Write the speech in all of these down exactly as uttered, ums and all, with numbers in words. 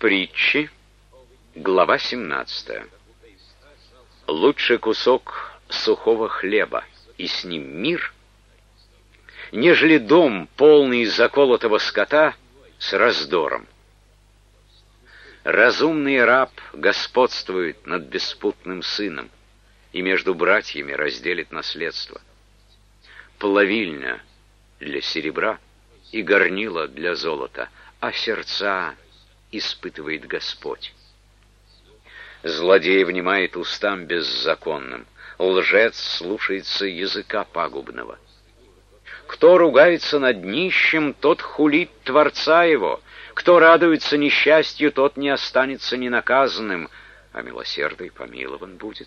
Притчи, глава семнадцатая. Лучше кусок сухого хлеба, и с ним мир, нежели дом, полный заколотого скота, с раздором. Разумный раб господствует над беспутным сыном и между братьями разделит наследство. Плавильня для серебра и горнила для золота, а сердца испытывает Господь. Злодей внимает устам беззаконным, лжец слушается языка пагубного. Кто ругается над нищим, тот хулит Творца его, кто радуется несчастью, тот не останется ненаказанным, а милосердный помилован будет.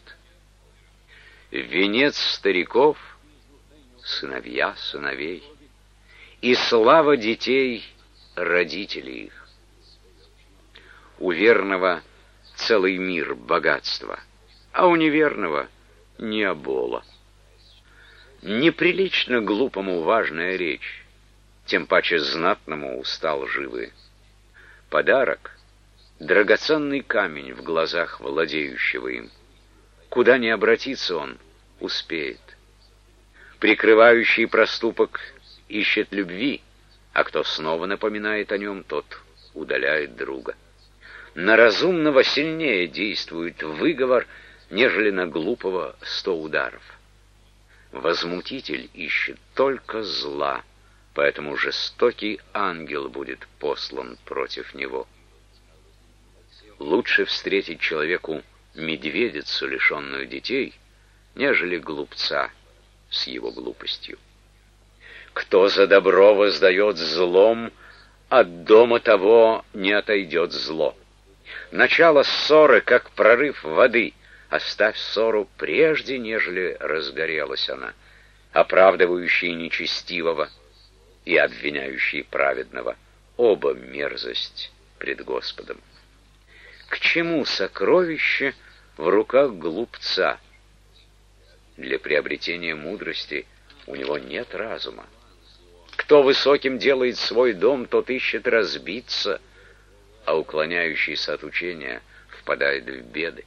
Венец стариков — сыновья сыновей, и слава детей — родители их. У верного целый мир богатства, а у неверного — необола. Неприлично глупому важная речь, тем паче знатному уста лживые. Подарок — драгоценный камень в глазах владеющего им. Куда ни обратится он, успеет. Прикрывающий проступок ищет любви, а кто снова напоминает о нем, тот удаляет друга. На разумного сильнее действует выговор, нежели на глупого сто ударов. Возмутитель ищет только зла, поэтому жестокий ангел будет послан против него. Лучше встретить человеку медведицу, лишенную детей, нежели глупца с его глупостью. Кто за добро воздает злом, от дома того не отойдет зло. Начало ссоры, как прорыв воды. Оставь ссору прежде, нежели разгорелась она, оправдывающий нечестивого и обвиняющий праведного. Оба мерзость пред Господом. К чему сокровище в руках глупца? Для приобретения мудрости у него нет разума. Кто высоким делает свой дом, тот ищет разбиться, а уклоняющийся от учения впадает в беды.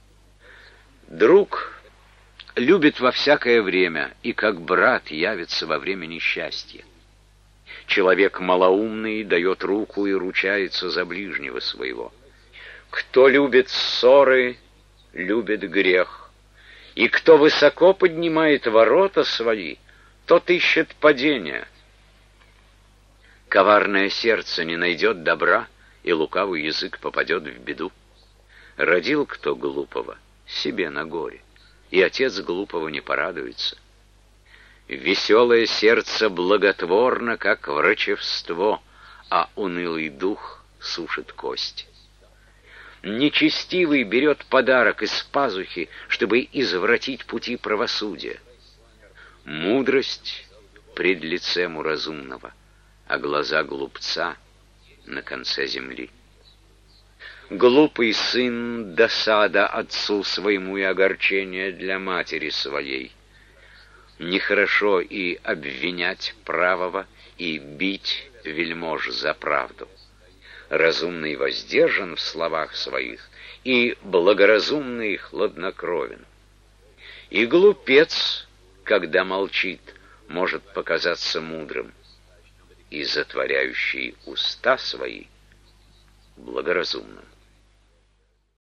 Друг любит во всякое время, и как брат явится во время несчастья. Человек малоумный дает руку и ручается за ближнего своего. Кто любит ссоры, любит грех, и кто высоко поднимает ворота свои, тот ищет падения. Коварное сердце не найдет добра, и лукавый язык попадет в беду. Родил кто глупого, себе на горе, и отец глупого не порадуется. Веселое сердце благотворно, как врачевство, а унылый дух сушит кость. Нечестивый берет подарок из пазухи, чтобы извратить пути правосудия. Мудрость пред лицем у разумного, а глаза глупца на конце земли. Глупый сын — досада отцу своему и огорчение для матери своей. Нехорошо и обвинять правого, и бить вельмож за правду. Разумный воздержан в словах своих, и благоразумный хладнокровен. И глупец, когда молчит, может показаться мудрым, и затворяющий уста свои благоразумным.